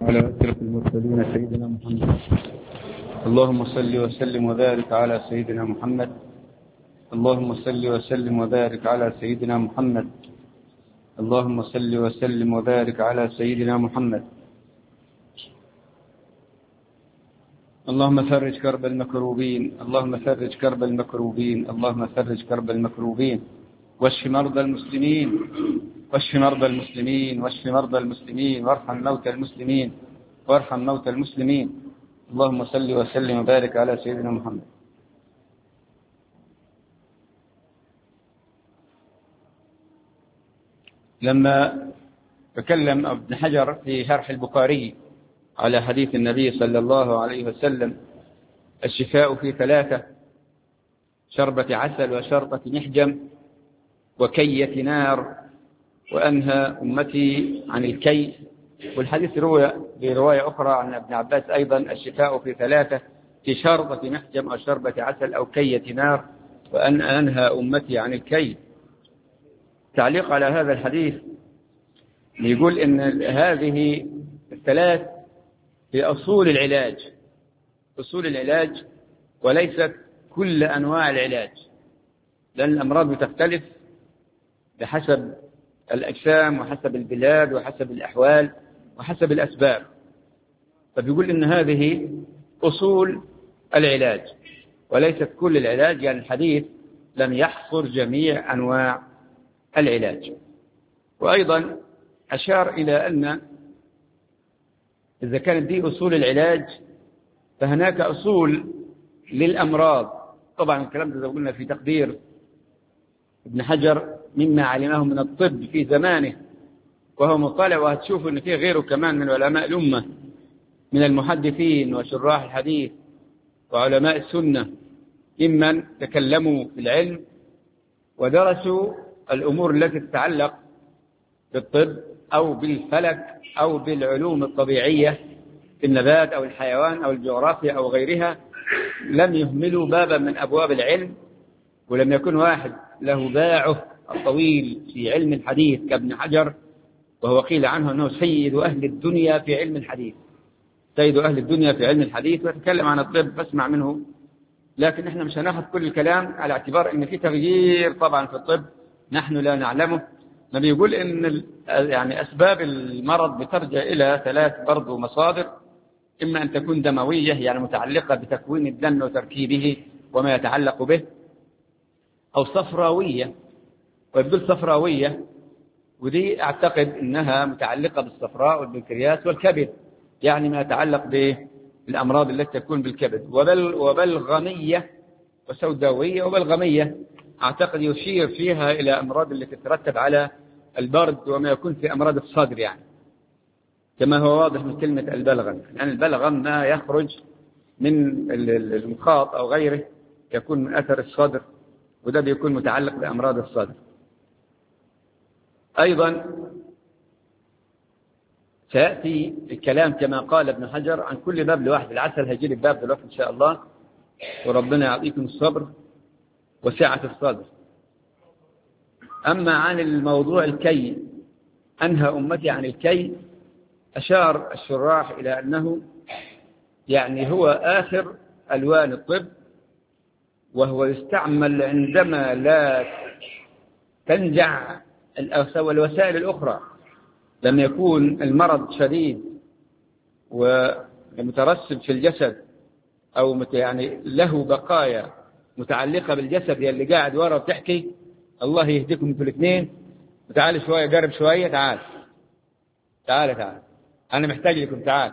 على أشرف المرسلين سيدنا محمد. اللهم صل وسلم وبارك على سيدنا محمد. اللهم صل وسلم وبارك على سيدنا محمد. اللهم صل وسلم وبارك على سيدنا محمد. اللهم فرج كرب المكروبين. اللهم فرج كرب المكروبين. اللهم فرج كرب المكروبين. واشف مرضى المسلمين. واشف مرضى المسلمين. واشف مرضى المسلمين وارحم موتى المسلمين. وارحم موتى المسلمين. اللهم صل وسلم وبارك على سيدنا محمد. لما تكلم ابن حجر في شرح البخاري على حديث النبي صلى الله عليه وسلم الشفاء في 3: شربة عسل وشربة محجم وكية نار وأنهى أمتي عن الكي. والحديث روى برواية أخرى عن ابن عباس أيضا الشفاء في 3: في شربة محجم أو شربة عسل أو كية نار وأن أنهى أمتي عن الكي. تعليق على هذا الحديث يقول إن هذه الثلاث هي أصول العلاج، أصول العلاج وليست كل أنواع العلاج، لأن الأمراض بتختلف بحسب الأجسام وحسب البلاد وحسب الأحوال وحسب الأسباب. فبيقول إن هذه أصول العلاج وليست كل العلاج، يعني الحديث لم يحصر جميع أنواع العلاج. وأيضا أشار إلى أن إذا كانت دي أصول العلاج فهناك أصول للأمراض. طبعا الكلام ده قلنا في تقدير ابن حجر مما علمه من الطب في زمانه وهو مطلع، وهتشوف أن فيه غيره كمان من علماء الأمة من المحدثين وشراح الحديث وعلماء السنة ممن تكلموا في العلم ودرسوا الأمور التي تتعلق بالطب أو بالفلك أو بالعلوم الطبيعية في النبات أو الحيوان أو الجغرافيا أو غيرها. لم يهملوا بابا من أبواب العلم، ولم يكن واحد له باعه الطويل في علم الحديث كابن حجر، وهو قيل عنه أنه سيد أهل الدنيا في علم الحديث، سيد أهل الدنيا في علم الحديث، ويتكلم عن الطب فاسمع منه. لكن احنا مش هناخذ كل الكلام على اعتبار ان في تغيير طبعا في الطب نحن لا نعلمه. نبي يقول ان يعني اسباب المرض بترجع الى 3 برضو مصادر: اما ان تكون دمويه يعني متعلقه بتكوين الدم وتركيبه وما يتعلق به، او صفراويه. ويقول صفراويه ودي اعتقد انها متعلقه بالصفراء والبنكرياس والكبد، يعني ما يتعلق بالامراض التي تكون بالكبد. وبلغميه وسوداويه. وبلغميه اعتقد يشير فيها الى امراض التي تترتب على البرد وما يكون في امراض الصدر، يعني كما هو واضح من كلمه البلغم. يعني البلغم ما يخرج من المخاط او غيره يكون من اثر الصدر، وده بيكون متعلق بامراض الصدر. أيضا سيأتي الكلام كما قال ابن حجر عن كل باب لوحده. العسل هيجي لي باب دلوقتي إن شاء الله، وربنا يعطيكم الصبر وسعة الصدر. أما عن الموضوع الكي، أنهى أمتي عن الكي، أشار الشراح إلى أنه يعني هو آخر ألوان الطب، وهو يستعمل عندما لا تنجع والوسائل الأخرى، لما يكون المرض شديد ومترسب في الجسد أو يعني له بقايا متعلقة بالجسد اللي قاعد ورا وتحكي. الله يهديكم انتوا الاثنين، وتعالوا شوية قرب شوية، تعال أنا محتاج لكم، تعال.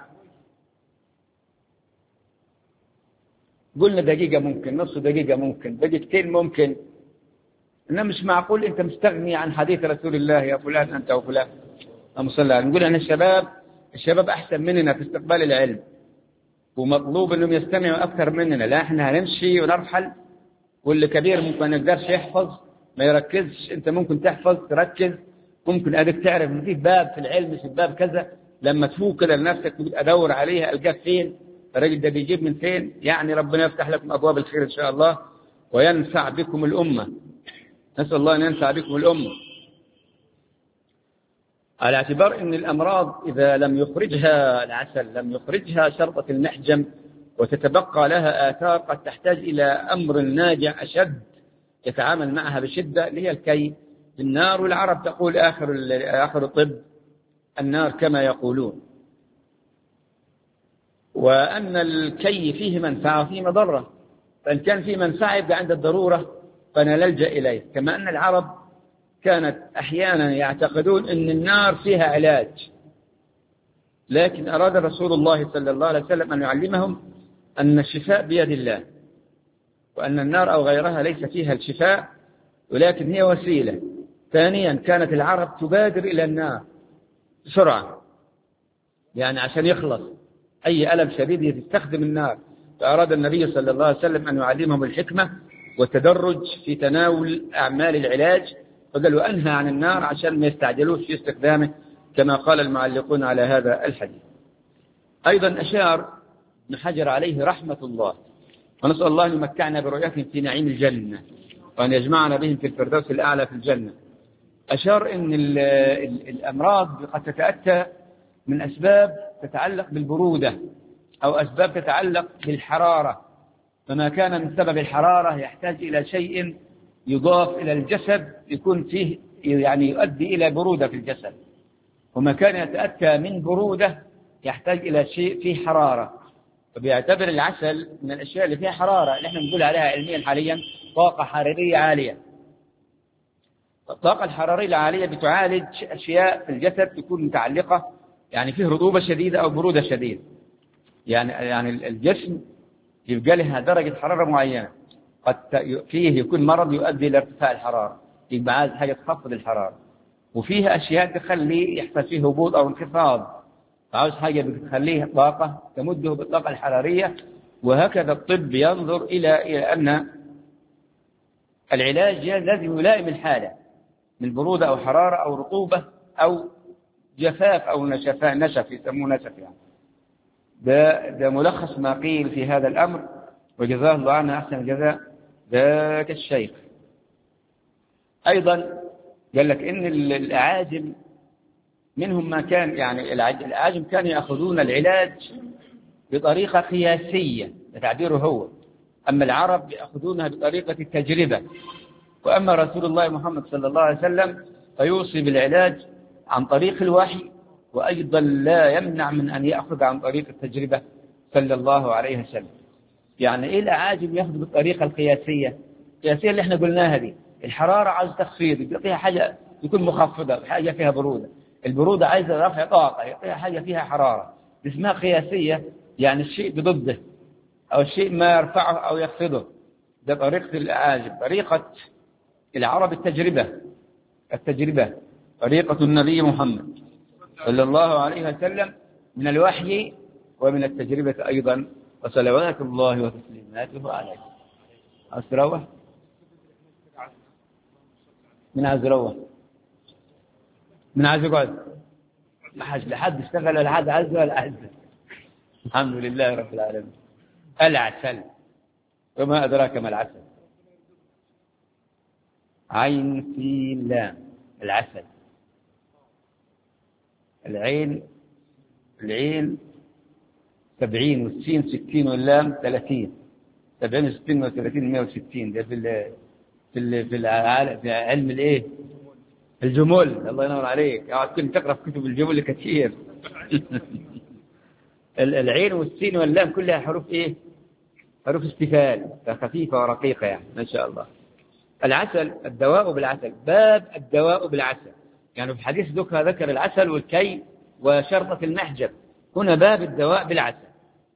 قلنا دقيقة ممكن، نص دقيقة ممكن، دقيقتين ممكن، إنه مش معقول أنت مستغني عن حديث رسول الله يا فلان أنت وفلان. نقول أن الشباب أحسن مننا في استقبال العلم، ومطلوب أنهم يستمعوا أكثر مننا. لا إحنا هنمشي ونرحل، واللي كبير ممكن ما يقدرش يحفظ ما يركزش، أنت ممكن تحفظ تركز، ممكن أديك تعرف إن في باب في العلم مش باب كذا، لما تفوق كده لنفسك أدور عليها ألقاك فين، الراجل ده بيجيب من فين. يعني ربنا يفتح لكم أبواب الخير إن شاء الله وينفع بكم الأمة. نسأل الله أن ينفع بكم الأمة. على اعتبار أن الأمراض إذا لم يخرجها العسل لم يخرجها شربة المحجم وتتبقى لها آثار قد تحتاج إلى أمر ناجع أشد يتعامل معها بشدة، اللي هي الكي النار. والعرب تقول آخر الطب النار كما يقولون. وأن الكي فيه منفعة وفيه مضرة، فإن كان فيه منفعة يبقى عند الضرورة فنلجأ إليه. كما أن العرب كانت أحيانا يعتقدون أن النار فيها علاج، لكن أراد رسول الله صلى الله عليه وسلم أن يعلمهم أن الشفاء بيد الله، وأن النار أو غيرها ليس فيها الشفاء ولكن هي وسيلة. ثانيا كانت العرب تبادر إلى النار بسرعة، يعني عشان يخلص أي ألم شديد يستخدم النار. فأراد النبي صلى الله عليه وسلم أن يعلمهم الحكمة والتدرج في تناول أعمال العلاج، فقال وأنهى عن النار عشان ما يستعجلوش في استخدامه كما قال المعلقون على هذا الحديث. أيضا أشار ابن حجر عليه رحمة الله، ونسأل الله أن يمتعنا برؤيتهم في نعيم الجنة وأن يجمعنا بهم في الفردوس الأعلى في الجنة. أشار أن الأمراض قد تتأتى من أسباب تتعلق بالبرودة أو أسباب تتعلق بالحرارة، فما كان من سبب الحرارة يحتاج إلى شيء يضاف إلى الجسد يكون فيه يعني يؤدي إلى برودة في الجسد، وما كان يتأتى من برودة يحتاج إلى شيء فيه حرارة. فبيعتبر العسل من الأشياء اللي فيها حرارة اللي احنا بنقول عليها علميا حاليا طاقة حرارية عالية. الطاقة الحرارية العالية بتعالج أشياء في الجسد تكون متعلقة يعني فيه رطوبة شديدة أو برودة شديدة، يعني الجسم يبقى لها درجة حرارة معينة، قد فيه يكون مرض يؤدي إلى ارتفاع الحرارة، يبقى عايز حاجة تخفض الحرارة. وفيها أشياء تخليه يحصل فيه هبوط أو انخفاض، عاوز حاجة بتخليه طاقة تمده بالطاقة الحرارية. وهكذا الطب ينظر إلى أن العلاج لازم يلائم الحالة من برودة أو حرارة أو رطوبة أو جفاف أو نشف يسموه نشف يعني. ده ملخص ما قيل في هذا الأمر، وجزاه الله عنه أحسن الجزاء ذاك الشيخ. أيضا قال لك إن الأعاجم منهم ما كان يعني الأعاجم كانوا يأخذون العلاج بطريقة قياسية تعبيره هو، أما العرب يأخذونها بطريقة التجربة. وأما رسول الله محمد صلى الله عليه وسلم فيوصي بالعلاج عن طريق الوحي، وأيضا لا يمنع من أن يأخذ عن طريق التجربة صلى الله عليه وسلم. يعني إيه الأعاجم يأخذ بالطريقة القياسية؟ القياسية اللي احنا قلناها دي، الحرارة عايز تخفيض يعطيها حاجة يكون مخفضة، حاجة فيها برودة. البرودة عايزة رفع طاقة يعطيها حاجة فيها حرارة، اسمها قياسية، يعني الشيء بضده أو الشيء ما يرفعه أو يخفضه. ده طريقة الأعاجم. طريقة العرب التجربة طريقة النبي محمد صلى الله عليه وسلم من الوحي ومن التجربة أيضا، وصلوات الله وتسليماته عليه. أسروح من عايز يروح، من عايز يقعد، ما حد لحد اشتغل ولا حد عز ولا عز. الحمد لله رب العالمين. العسل، وما أدراك ما العسل؟ عين في لام، العسل. العين 70 والسين 60 واللام 30. 70 و60 و30 160. ده في علم الايه؟ الجمل. الله ينور عليك، كنت تقرا في كتب الجمل كثير. العين والسين واللام كلها حروف ايه؟ حروف استفهام، خفيفه ورقيقه يعني ما شاء الله. العسل، الدواء بالعسل، باب الدواء بالعسل. يعني في الحديث ذكر العسل والكي وشربة المحجب، هنا باب الدواء بالعسل.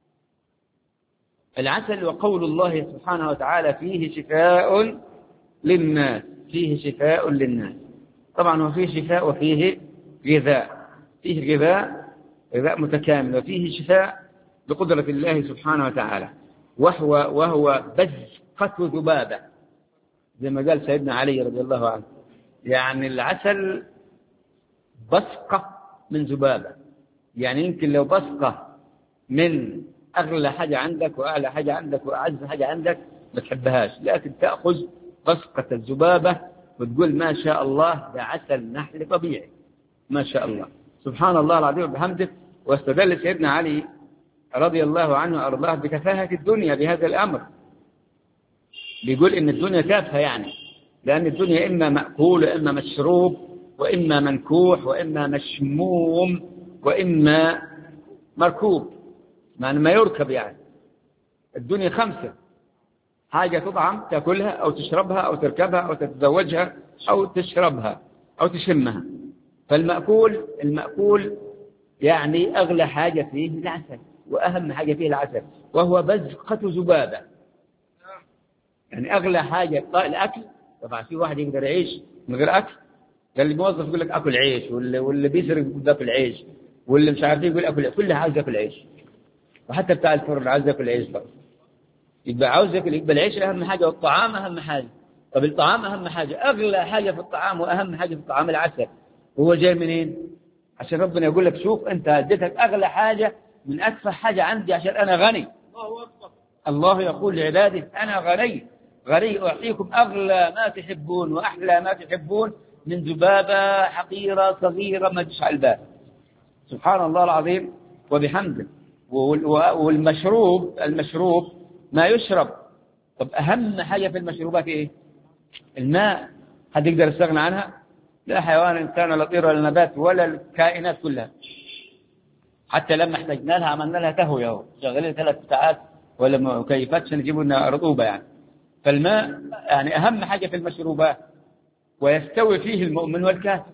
العسل وقول الله سبحانه وتعالى فيه شفاء للناس، فيه شفاء للناس. طبعا وفيه شفاء وفيه غذاء، فيه غذاء متكامل، وفيه شفاء بقدرة الله سبحانه وتعالى. وهو بزقة ذبابة زي ما قال سيدنا علي رضي الله عنه، يعني العسل بصقة من ذبابة. يعني يمكن لو بصقة من أغلى حاجة عندك وأعلى حاجة عندك وأعز حاجة عندك ما تحبهاش، لكن تأخذ بصقة الذبابة وتقول ما شاء الله ده عسل نحل طبيعي ما شاء الله، سبحان الله العظيم وبحمده. واستدل سيدنا علي رضي الله عنه وأرضاه بتفاهة الدنيا بهذا الأمر، بيقول إن الدنيا تافهة يعني، لأن الدنيا إما مأكول وإما مشروب وإما منكوح وإما مشموم وإما مركوب، معنى ما يركب يعني. الدنيا 5: حاجة تطعم تأكلها أو تشربها أو تركبها أو تتزوجها أو تشربها أو تشمها. المأكول يعني أغلى حاجة فيه العسل، وأهم حاجة فيه العسل، وهو بزقة ذبابة. يعني أغلى حاجة الأكل. طبعا في واحد يقدر يعيش من غير أكل، قال لي موظف يقول لك أكل عيش، واللي بيسرق يقول أكل عيش، واللي مش عارف يقول أكل عيش، كله عاوز يأكل عيش، وحتى بتاع الفرن عاوز يأكل عيش برضه. يبقى عاوز يأكل، يبقى العيش أهم حاجة والطعام أهم حاجة. طب الطعام أهم حاجة، أغلى حاجة في الطعام وأهم حاجة في الطعام العسل. وهو جاي منين؟ عشان ربنا يقول لك شوف أنت اديتك أغلى حاجة من أكثر حاجة عندي عشان أنا غني. الله يقول لعباده أنا غني أعطيكم أغلى ما تحبون وأحلى ما تحبون من ذبابة حقيرة صغيرة ما تشعل الباب. سبحان الله العظيم وبحمده. المشروب ما يشرب. طب أهم حاجة في المشروبات إيه؟ الماء. حد يقدر يستغنى عنها؟ لا حيوان إنسان ولا طير ولا نبات ولا الكائنات كلها. حتى لما احتاجنا لها عملنا لها تهوية اهو، شغالين 3 ساعات ولا مكيفات عشان يجيبوا لنا رطوبة يعني. فالماء يعني أهم حاجة في المشروبات، ويستوي فيه المؤمن والكافر.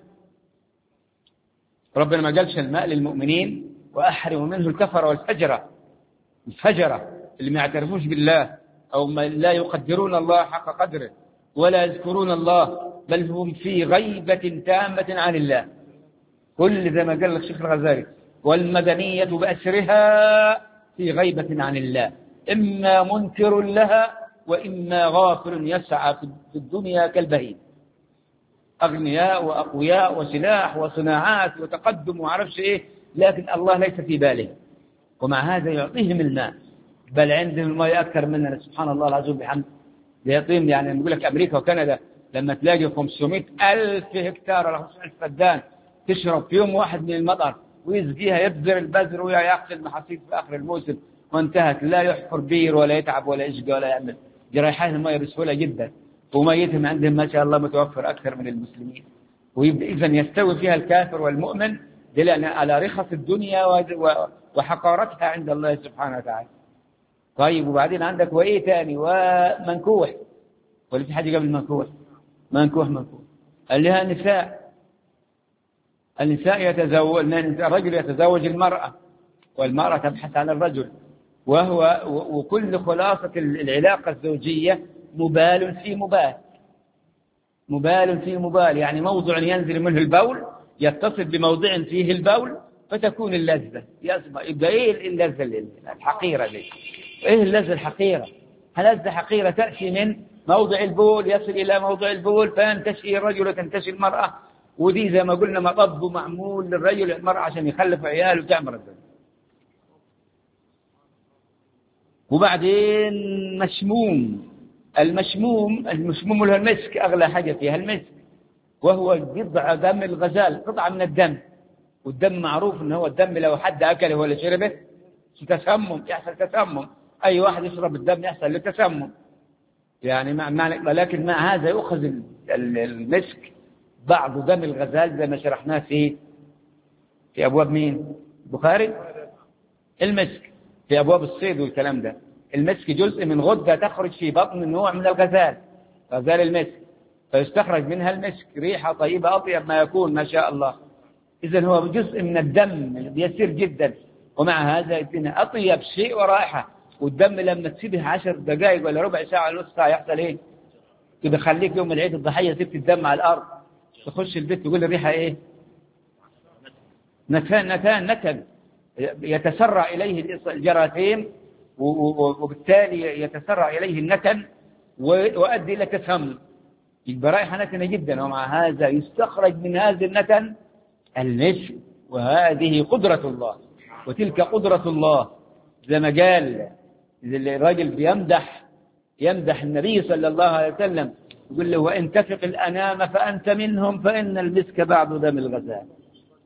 ربنا ما قالش الماء للمؤمنين وأحرم منه الكفر والفجرة. الفجرة اللي ما يعترفوش بالله أو ما لا يقدرون الله حق قدره ولا يذكرون الله، بل هم في غيبة تامة عن الله. كل زي ما قال لك الشيخ الغزالي، والمدنية بأسرها في غيبة عن الله، إما منكر لها وإما غافل يسعى في الدنيا كالبهيم، أغنياء وأقوياء وسلاح وصناعات وتقدم وعرفش إيه، لكن الله ليس في باله. ومع هذا يعطيهم الماء، بل عندهم الماء أكثر مننا سبحان الله العظيم بحمد. يعطيهم يعني نقول لك أمريكا وكندا لما تلاقي 500,000 هكتار ولا 500,000 فدان تشرب في يوم واحد من المطر ويزقيها، يبذر البذر ويأخذ المحاصيل في آخر الموسم وانتهت، لا يحفر بير ولا يتعب ولا يشقى ولا يعمل، جرايحات الماء بسهولة جدا، وميتهم عندهم ما شاء الله متوفر أكثر من المسلمين. وإذا يستوي فيها الكافر والمؤمن دليل على رخص الدنيا وحقارتها عند الله سبحانه وتعالى. طيب وبعدين عندك وإيه تاني؟ ومنكوح، ولا في حاجة قبل منكوح قال لها النساء يتزوج، الرجل يتزوج المرأة والمرأة تبحث عن الرجل، وكل خلاصة العلاقة الزوجية مبال في مبال، يعني موضع ينزل منه البول يتصل بموضع فيه البول فتكون اللذة. يبقى إيه اللذة الحقيرة دي؟ إيه اللذة الحقيرة؟ لذة حقيرة تأتي من موضع البول يصل إلى موضع البول فينتشي الرجل وتنتشي المرأة، ودي زي ما قلنا مطب معمول للرجل والمرأة عشان يخلف عيال وتعمر الدنيا. وبعدين المشموم اللي هو المسك، أغلى حاجة فيها المسك، وهو دم الغزال، قطعة من الدم. والدم معروف إن هو الدم لو حد أكله ولا شربه يحصل تسمم. أي واحد يشرب الدم يحصل له تسمم يعني. ولكن مع هذا يؤخذ المسك بعض دم الغزال زي ما شرحناه في أبواب مين؟ البخاري. المسك في أبواب الصيد والكلام ده. المسك جزء من غدة تخرج في بطن نوع من غزال المسك، فيستخرج منها المسك، ريحة طيبة أطيب ما يكون ما شاء الله. إذن هو جزء من الدم يسير جدا، ومع هذا يدينا أطيب شيء ورائحة. والدم لما تسيبه 10 دقائق ولا ربع ساعة ولا نص ساعة يحصل إيه؟ كده خليك يوم العيد الضحية سبت الدم على الأرض، تخش البيت تقول الريحة إيه؟ نتن يتسرع إليه الجراثيم، وبالتالي يتسرع إليه النتن ويؤدي إلى تسمم. يبقى رائحة نتنة جدا، ومع هذا يستخرج من هذا النتن المسك. وهذه قدرة الله، وتلك قدرة الله. زي ما قال الرجل يمدح النبي صلى الله عليه وسلم، يقول له وإن تفق الأنام فأنت منهم فإن المسك بعد دم الغزال.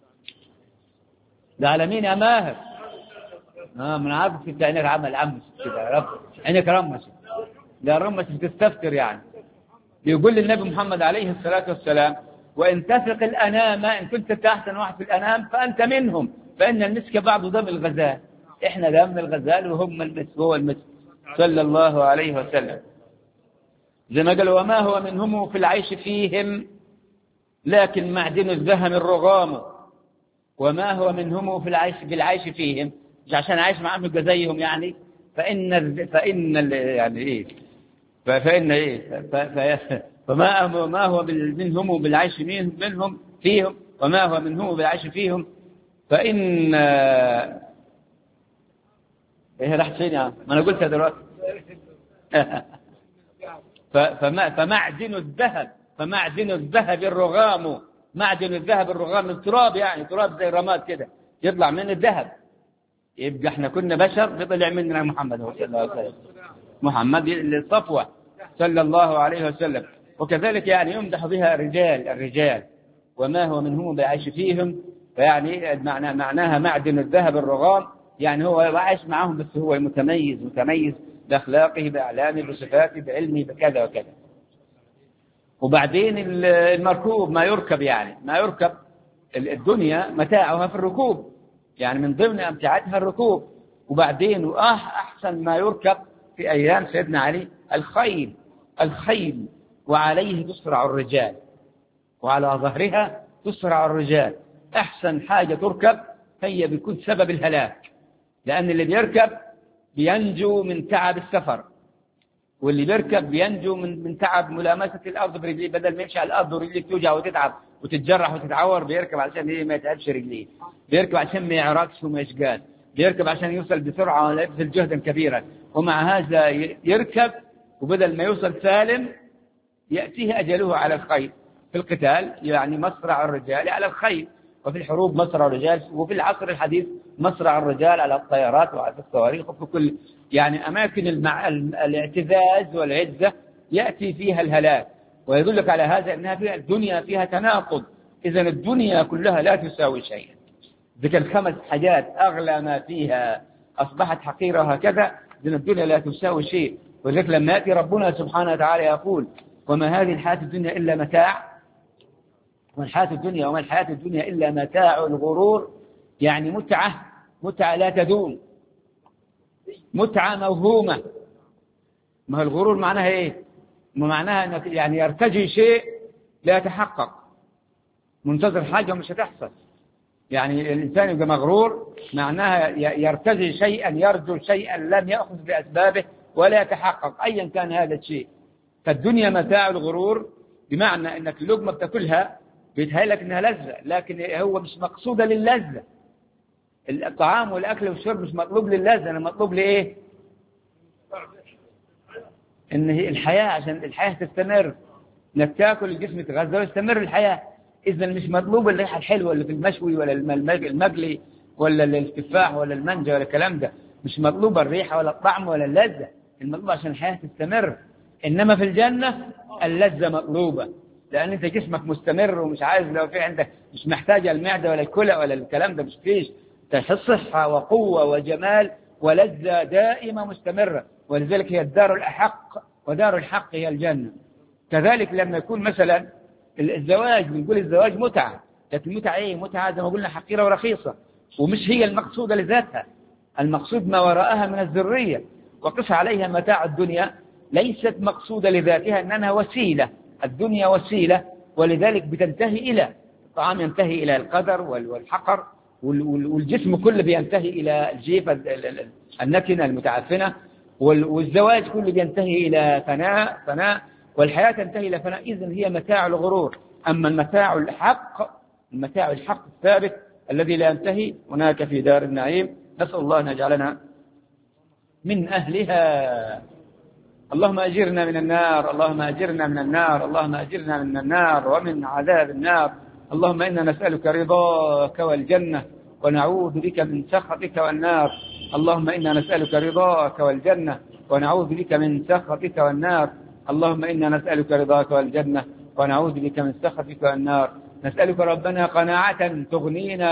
على مين يا ماهر؟ من عارف انت عينك عمل عمس كده يا رب، عينك رمست، لا رمست بتستفتر يعني. يقول للنبي محمد عليه الصلاة والسلام: وإن تثق الأنام، إن كنت أنت أحسن واحد في الأنام فأنت منهم، فإن المسك بعض دم الغزال. إحنا دم الغزال وهم المسك، هو المسك صلى الله عليه وسلم. زي ما قال: وما هو منهم في العيش فيهم لكن معدن الذهب الرغام. وما هو منهم في العيش فيهم، مش عشان عايش معهم يبقى زيهم يعني. يعني إيه؟ فإن إيه؟ فما هو منهم بالعيش منهم فيهم، وما هو منهم بالعيش فيهم، فإن إيه راح فين يعني؟ ما أنا قلتها دلوقتي. فمعدن الذهب الرغام. معدن الذهب الرغام التراب، يعني تراب زي رماد كده يطلع من الذهب. يبقى احنا كنا بشر طلع مننا محمد صلى الله عليه وسلم، محمد الصفوة صلى الله عليه وسلم. وكذلك يعني يمدح بها الرجال وما هو منهم بعيش فيهم، فيعني معناها معدن الذهب الرغام، يعني هو عايش معهم بس هو متميز بأخلاقه، بأعلامه، بصفاته، بعلمه، بكذا وكذا. وبعدين المركوب ما يركب، يعني ما يركب الدنيا متاعها في الركوب، يعني من ضمن أمتعتها الركوب. وبعدين أحسن ما يركب في أيام سيدنا علي الخيل، وعليه تسرع الرجال، وعلى ظهرها تسرع الرجال. أحسن حاجة تركب هي بيكون سبب الهلاك، لأن اللي بيركب بينجو من تعب السفر، واللي بيركب بينجو من تعب ملامسة الأرض برجليه، بدل ما يمشي على الأرض ورجليه توجع وتتعب وتتجرح وتتعور، بيركب عشان إيه؟ ما يتعبش رجليه، بيركب عشان ما يعرقش وما يشقاش، بيركب عشان يوصل بسرعة ولا يبذل جهدا كبيرا. ومع هذا يركب، وبدل ما يوصل سالم يأتيه أجله على الخيل. في القتال يعني مصرع الرجال على الخيل، وفي الحروب مصرع الرجال، وفي العصر الحديث مصرع الرجال على الطيارات وعلى الصواريخ، وفي كل يعني أماكن الاعتزاز والعزة يأتي فيها الهلاك. ويدلك على هذا أنها فيها الدنيا فيها تناقض. إذا الدنيا كلها لا تساوي شيئا، ذكر الخمس حاجات أغلى ما فيها أصبحت حقيرة هكذا، إذن الدنيا لا تساوي شيء. وذلك لما يأتي ربنا سبحانه وتعالى يقول: وما هذه الحياة الدنيا إلا متاع، وما الحياة الدنيا إلا متاع الغرور، يعني متعة لا تدوم، متعة موهومة. ما هو الغرور معناها إيه؟ معناها أنك يعني يرتجي شيء لا يتحقق، منتظر حاجة مش هتحصل. يعني الإنسان يبقى مغرور معناها يرتجي شيئا، يرجو شيئا لم يأخذ بأسبابه ولا يتحقق أيا كان هذا الشيء. فالدنيا متاع الغرور، بمعنى أنك اللقمة بتاكلها بيتهيألك أنها لذة، لكن هو مش مقصودة للذة. الطعام والأكل والشرب مش مطلوب للذة، أنا مطلوب لإيه؟ إن الحياة، عشان الحياة تستمر، إنك تاكل الجسم يتغذى ويستمر الحياة. إذا مش مطلوب الريحة الحلوة اللي في المشوي ولا المقلي ولا التفاح ولا المانجا ولا الكلام ده، مش مطلوب الريحة ولا الطعم ولا اللذة، المطلوب عشان الحياة تستمر. إنما في الجنة اللذة مطلوبة، لأن أنت جسمك مستمر ومش عايز، لو في عندك مش محتاجة المعدة ولا الكلى ولا الكلام ده، مش فيش، تحس صحة وقوة وجمال ولذة دائمة مستمرة. ولذلك هي الدار الأحق، ودار الحق هي الجنة. كذلك لما يكون مثلا الزواج، بنقول الزواج متعة، لكن المتعة إيه؟ متعة زي ما قلنا حقيرة ورخيصة، ومش هي المقصودة لذاتها، المقصود ما وراءها من الذرية. وقس عليها متاع الدنيا ليست مقصودة لذاتها، إنها وسيلة، الدنيا وسيلة، ولذلك بتنتهي إلى الطعام، ينتهي إلى القدر والحقر، والجسم كله بينتهي إلى الجيفة النتنة المتعفنة، والزواج كله بينتهي إلى فناء، والحياة تنتهي إلى فناء. إذن هي متاع الغرور. أما المتاع الحق الثابت الذي لا ينتهي هناك في دار النعيم. نسأل الله أن يجعلنا من أهلها. اللهم أجرنا من النار، اللهم أجرنا من النار، اللهم أجرنا من النار ومن عذاب النار. اللهم إنا نسألك رضاك والجنة، ونعوذ بك من سخطك والنار. اللهم إنا نسألك رضاك والجنة، ونعوذ بك من سخطك والنار. اللهم إنا نسألك رضاك والجنة، ونعوذ بك من سخطك والنار. نسألك ربنا قناعة تغنينا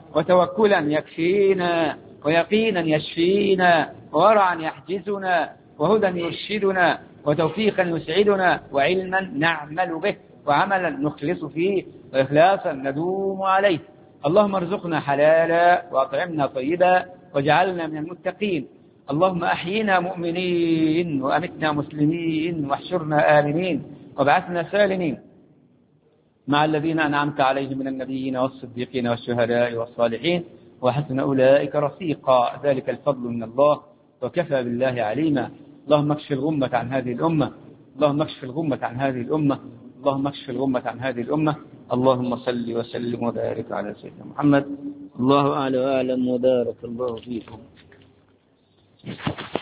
وتوكلا يكفينا، ويقينا يشفينا، وورعا يحجزنا، وهدى يرشدنا، وتوفيقا يسعدنا، وعلما نعمل به، وعملا نخلص فيه، وإخلاصا ندوم عليه. اللهم ارزقنا حلالا، وأطعمنا طيبا، واجعلنا من المتقين. اللهم أحينا مؤمنين، وأمتنا مسلمين، واحشرنا آمنين، وابعثنا سالمين مع الذين أنعمت عليهم من النبيين والصديقين والشهداء والصالحين، وحسن أولئك رفيقا. ذلك الفضل من الله، وكفى بالله عليما. اللهم اكشف الغمة عن هذه الأمة، اللهم اكشف الغمة عن هذه الأمة، اللهم اكشف الغمة عن هذه الأمة. اللهم صل وسلم وبارك على سيدنا محمد. الله أعلى وأعلم، وبارك الله فيكم.